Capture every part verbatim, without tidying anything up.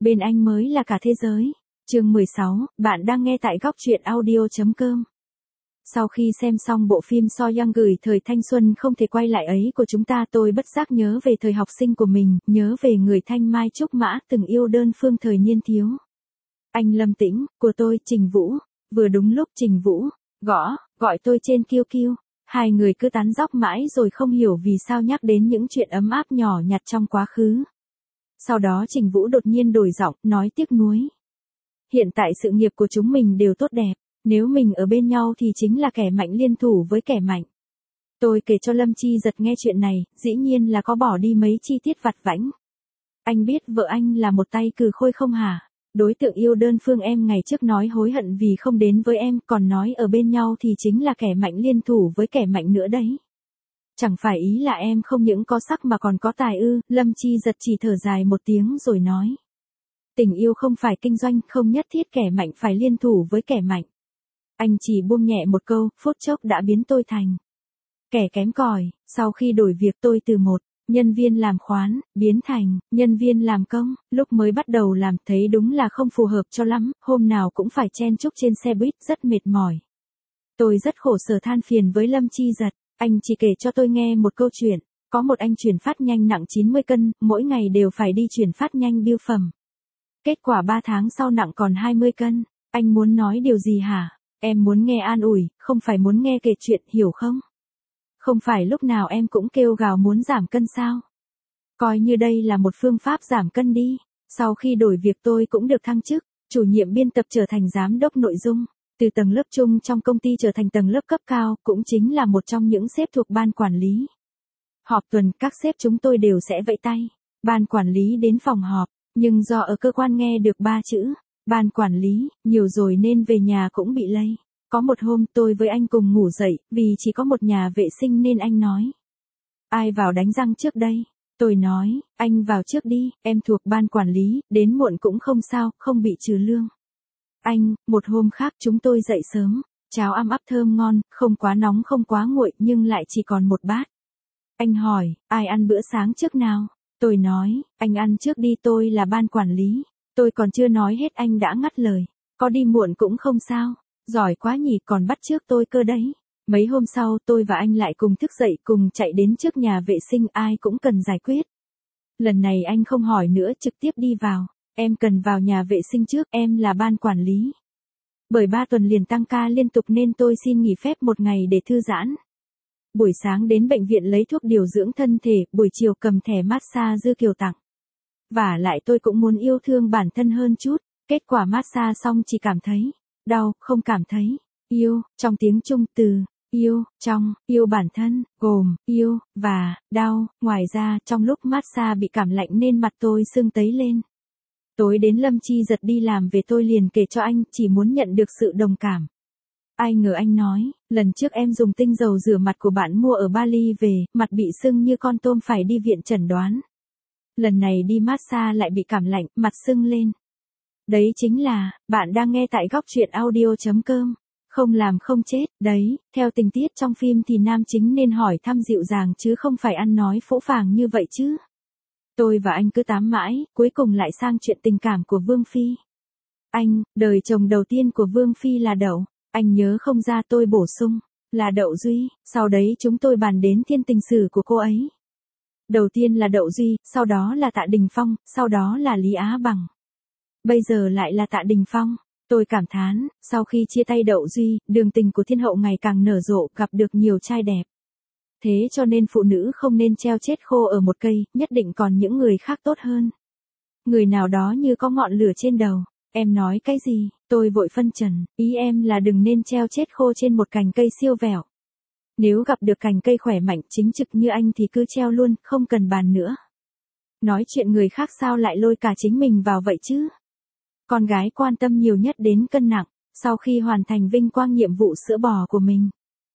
Bên anh mới là cả thế giới. Chương mười sáu, bạn đang nghe tại góc truyện audio.com. Sau khi xem xong bộ phim So Young gửi thời thanh xuân không thể quay lại ấy của chúng ta, tôi bất giác nhớ về thời học sinh của mình, nhớ về người thanh mai trúc mã từng yêu đơn phương thời niên thiếu. Anh Lâm Tĩnh, của tôi, Trình Vũ. Vừa đúng lúc Trình Vũ gõ, gọi tôi trên Q Q. Hai người cứ tán dóc mãi rồi không hiểu vì sao nhắc đến những chuyện ấm áp nhỏ nhặt trong quá khứ. Sau đó Trình Vũ đột nhiên đổi giọng, nói tiếc nuối. Hiện tại sự nghiệp của chúng mình đều tốt đẹp, nếu mình ở bên nhau thì chính là kẻ mạnh liên thủ với kẻ mạnh. Tôi kể cho Lâm Chi Giật nghe chuyện này, dĩ nhiên là có bỏ đi mấy chi tiết vặt vãnh. Anh biết vợ anh là một tay cừ khôi không hả? Đối tượng yêu đơn phương em ngày trước nói hối hận vì không đến với em, còn nói ở bên nhau thì chính là kẻ mạnh liên thủ với kẻ mạnh nữa đấy. Chẳng phải ý là em không những có sắc mà còn có tài ư? Lâm Chi Giật chỉ thở dài một tiếng rồi nói. Tình yêu không phải kinh doanh, không nhất thiết kẻ mạnh phải liên thủ với kẻ mạnh. Anh chỉ buông nhẹ một câu, phút chốc đã biến tôi thành kẻ kém cỏi. Sau khi đổi việc tôi từ một nhân viên làm khoán, biến thành nhân viên làm công. Lúc mới bắt đầu làm thấy đúng là không phù hợp cho lắm, hôm nào cũng phải chen chúc trên xe buýt, rất mệt mỏi. Tôi rất khổ sở than phiền với Lâm Chi Giật, anh chỉ kể cho tôi nghe một câu chuyện. Có một anh chuyển phát nhanh nặng chín mươi cân, mỗi ngày đều phải đi chuyển phát nhanh bưu phẩm. Kết quả ba tháng sau nặng còn hai mươi cân. Anh muốn nói điều gì hả? Em muốn nghe an ủi, không phải muốn nghe kể chuyện, hiểu không? Không phải lúc nào em cũng kêu gào muốn giảm cân sao? Coi như đây là một phương pháp giảm cân đi. Sau khi đổi việc tôi cũng được thăng chức, chủ nhiệm biên tập trở thành giám đốc nội dung. Từ tầng lớp trung trong công ty trở thành tầng lớp cấp cao, cũng chính là một trong những sếp thuộc ban quản lý. Họp tuần, các sếp chúng tôi đều sẽ vẫy tay. Ban quản lý đến phòng họp, nhưng do ở cơ quan nghe được ba chữ ban quản lý nhiều rồi nên về nhà cũng bị lây. Có một hôm tôi với anh cùng ngủ dậy, vì chỉ có một nhà vệ sinh nên anh nói. Ai vào đánh răng trước đây? Tôi nói, anh vào trước đi, em thuộc ban quản lý, đến muộn cũng không sao, không bị trừ lương. Anh, một hôm khác chúng tôi dậy sớm, cháo am ắp thơm ngon, không quá nóng không quá nguội nhưng lại chỉ còn một bát. Anh hỏi, ai ăn bữa sáng trước nào? Tôi nói, anh ăn trước đi, tôi là ban quản lý. Tôi còn chưa nói hết anh đã ngắt lời. Có đi muộn cũng không sao. Giỏi quá nhỉ, còn bắt trước tôi cơ đấy. Mấy hôm sau tôi và anh lại cùng thức dậy cùng chạy đến trước nhà vệ sinh, ai cũng cần giải quyết. Lần này anh không hỏi nữa, trực tiếp đi vào. Em cần vào nhà vệ sinh trước, em là ban quản lý. Bởi ba tuần liền tăng ca liên tục nên tôi xin nghỉ phép một ngày để thư giãn. Buổi sáng đến bệnh viện lấy thuốc điều dưỡng thân thể, buổi chiều cầm thẻ massage Dư Kiều tặng. Vả lại tôi cũng muốn yêu thương bản thân hơn chút, kết quả massage xong chỉ cảm thấy đau, không cảm thấy yêu. Trong tiếng Trung, từ yêu, trong, yêu bản thân, gồm yêu và đau. Ngoài ra, trong lúc massage bị cảm lạnh nên mặt tôi sưng tấy lên. Tối đến Lâm Chi Giật đi làm về tôi liền kể cho anh, chỉ muốn nhận được sự đồng cảm. Ai ngờ anh nói, lần trước em dùng tinh dầu rửa mặt của bạn mua ở Bali về, mặt bị sưng như con tôm phải đi viện chẩn đoán. Lần này đi massage lại bị cảm lạnh, mặt sưng lên. Đấy chính là, bạn đang nghe tại góc truyện audio.com. Không làm không chết, đấy, theo tình tiết trong phim thì nam chính nên hỏi thăm dịu dàng chứ không phải ăn nói phũ phàng như vậy chứ. Tôi và anh cứ tám mãi, cuối cùng lại sang chuyện tình cảm của Vương Phi. Anh, đời chồng đầu tiên của Vương Phi là Đậu. Anh nhớ không ra tôi bổ sung, là Đậu Duy, sau đấy chúng tôi bàn đến thiên tình sử của cô ấy. Đầu tiên là Đậu Duy, sau đó là Tạ Đình Phong, sau đó là Lý Á Bằng. Bây giờ lại là Tạ Đình Phong. Tôi cảm thán, sau khi chia tay Đậu Duy, đường tình của thiên hậu ngày càng nở rộ, gặp được nhiều trai đẹp. Thế cho nên phụ nữ không nên treo chết khô ở một cây, nhất định còn những người khác tốt hơn. Người nào đó như có ngọn lửa trên đầu. Em nói cái gì? Tôi vội phân trần, ý em là đừng nên treo chết khô trên một cành cây siêu vẹo. Nếu gặp được cành cây khỏe mạnh chính trực như anh thì cứ treo luôn, không cần bàn nữa. Nói chuyện người khác sao lại lôi cả chính mình vào vậy chứ? Con gái quan tâm nhiều nhất đến cân nặng, sau khi hoàn thành vinh quang nhiệm vụ sữa bò của mình.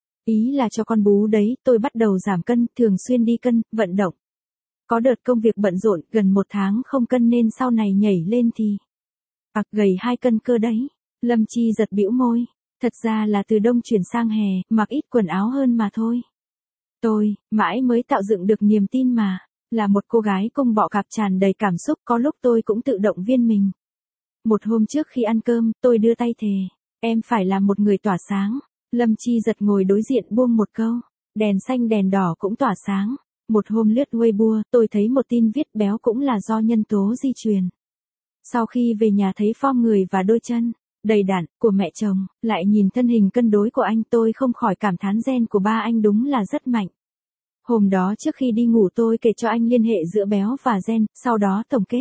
Ý là cho con bú đấy, tôi bắt đầu giảm cân, thường xuyên đi cân, vận động. Có đợt công việc bận rộn, gần một tháng không cân nên sau này nhảy lên thì ặc gầy hai cân cơ đấy. Lâm Chi Giật bĩu môi. Thật ra là từ đông chuyển sang hè, mặc ít quần áo hơn mà thôi. Tôi, mãi mới tạo dựng được niềm tin mà. Là một cô gái cung bọ cạp tràn đầy cảm xúc, có lúc tôi cũng tự động viên mình. Một hôm trước khi ăn cơm, tôi đưa tay thề, em phải là một người tỏa sáng. Lâm Chi Giật ngồi đối diện buông một câu, đèn xanh đèn đỏ cũng tỏa sáng. Một hôm lướt Weibo, tôi thấy một tin viết béo cũng là do nhân tố di truyền. Sau khi về nhà thấy form người và đôi chân đầy đặn của mẹ chồng, lại nhìn thân hình cân đối của anh, tôi không khỏi cảm thán gen của ba anh đúng là rất mạnh. Hôm đó trước khi đi ngủ tôi kể cho anh liên hệ giữa béo và gen, sau đó tổng kết.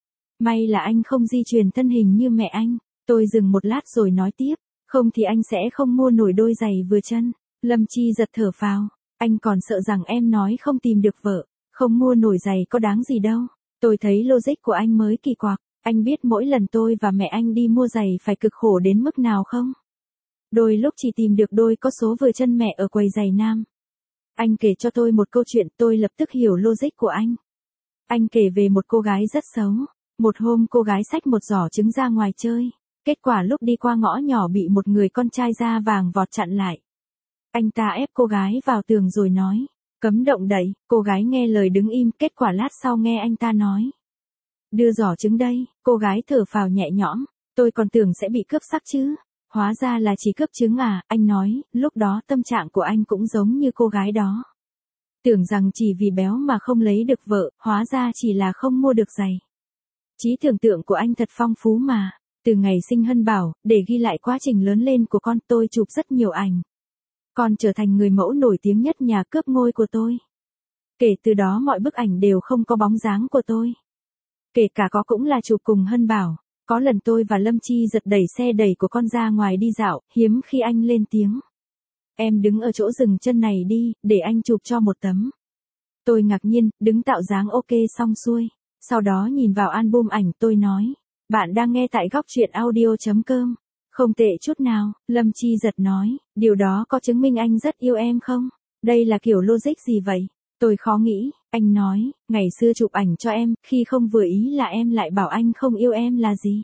May là anh không di truyền thân hình như mẹ anh. Tôi dừng một lát rồi nói tiếp, không thì anh sẽ không mua nổi đôi giày vừa chân. Lâm Chi Giật thở phào, anh còn sợ rằng em nói không tìm được vợ, không mua nổi giày có đáng gì đâu. Tôi thấy logic của anh mới kỳ quặc, anh biết mỗi lần tôi và mẹ anh đi mua giày phải cực khổ đến mức nào không? Đôi lúc chỉ tìm được đôi có số vừa chân mẹ ở quầy giày nam. Anh kể cho tôi một câu chuyện, tôi lập tức hiểu logic của anh. Anh kể về một cô gái rất xấu. Một hôm cô gái xách một giỏ trứng ra ngoài chơi. Kết quả lúc đi qua ngõ nhỏ bị một người con trai da vàng vọt chặn lại. Anh ta ép cô gái vào tường rồi nói, cấm động đậy. Cô gái nghe lời đứng im, kết quả lát sau nghe anh ta nói, đưa giỏ trứng đây. Cô gái thở phào nhẹ nhõm, tôi còn tưởng sẽ bị cướp sắc chứ. Hóa ra là chỉ cướp trứng à, anh nói, lúc đó tâm trạng của anh cũng giống như cô gái đó. Tưởng rằng chỉ vì béo mà không lấy được vợ, hóa ra chỉ là không mua được giày. Trí tưởng tượng của anh thật phong phú mà. Từ ngày sinh Hân Bảo, để ghi lại quá trình lớn lên của con, tôi chụp rất nhiều ảnh. Con trở thành người mẫu nổi tiếng nhất nhà cướp ngôi của tôi. Kể từ đó mọi bức ảnh đều không có bóng dáng của tôi. Kể cả có cũng là chụp cùng Hân Bảo. Có lần tôi và Lâm Chi Giật đẩy xe đẩy của con ra ngoài đi dạo, hiếm khi anh lên tiếng. Em đứng ở chỗ dừng chân này đi, để anh chụp cho một tấm. Tôi ngạc nhiên, đứng tạo dáng ok xong xuôi. Sau đó nhìn vào album ảnh tôi nói, bạn đang nghe tại góc truyện audio chấm com. Không tệ chút nào, Lâm Chi Giật nói, điều đó có chứng minh anh rất yêu em không? Đây là kiểu logic gì vậy? Tôi khó nghĩ, anh nói, ngày xưa chụp ảnh cho em, khi không vừa ý là em lại bảo anh không yêu em là gì?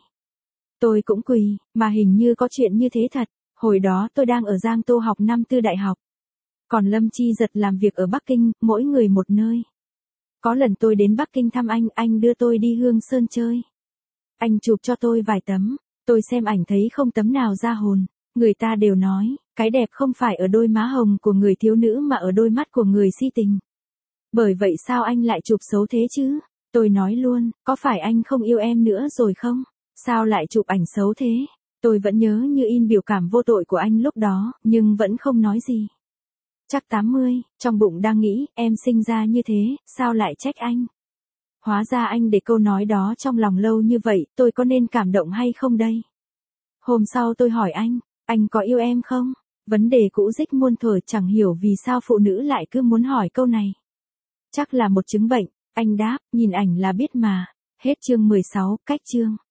Tôi cũng quỳ, mà hình như có chuyện như thế thật. Hồi đó tôi đang ở Giang Tô học năm tư đại học. Còn Lâm Chi Giật làm việc ở Bắc Kinh, mỗi người một nơi. Có lần tôi đến Bắc Kinh thăm anh, anh đưa tôi đi Hương Sơn chơi. Anh chụp cho tôi vài tấm, tôi xem ảnh thấy không tấm nào ra hồn. Người ta đều nói, cái đẹp không phải ở đôi má hồng của người thiếu nữ mà ở đôi mắt của người si tình. Bởi vậy sao anh lại chụp xấu thế chứ? Tôi nói luôn, có phải anh không yêu em nữa rồi không? Sao lại chụp ảnh xấu thế? Tôi vẫn nhớ như in biểu cảm vô tội của anh lúc đó, nhưng vẫn không nói gì. Chắc tám mươi, trong bụng đang nghĩ, em sinh ra như thế, sao lại trách anh? Hóa ra anh để câu nói đó trong lòng lâu như vậy, tôi có nên cảm động hay không đây? Hôm sau tôi hỏi anh, anh có yêu em không? Vấn đề cũ dích muôn thuở, chẳng hiểu vì sao phụ nữ lại cứ muốn hỏi câu này. Chắc là một chứng bệnh, anh đáp, nhìn ảnh là biết mà. Hết chương mười sáu, cách chương.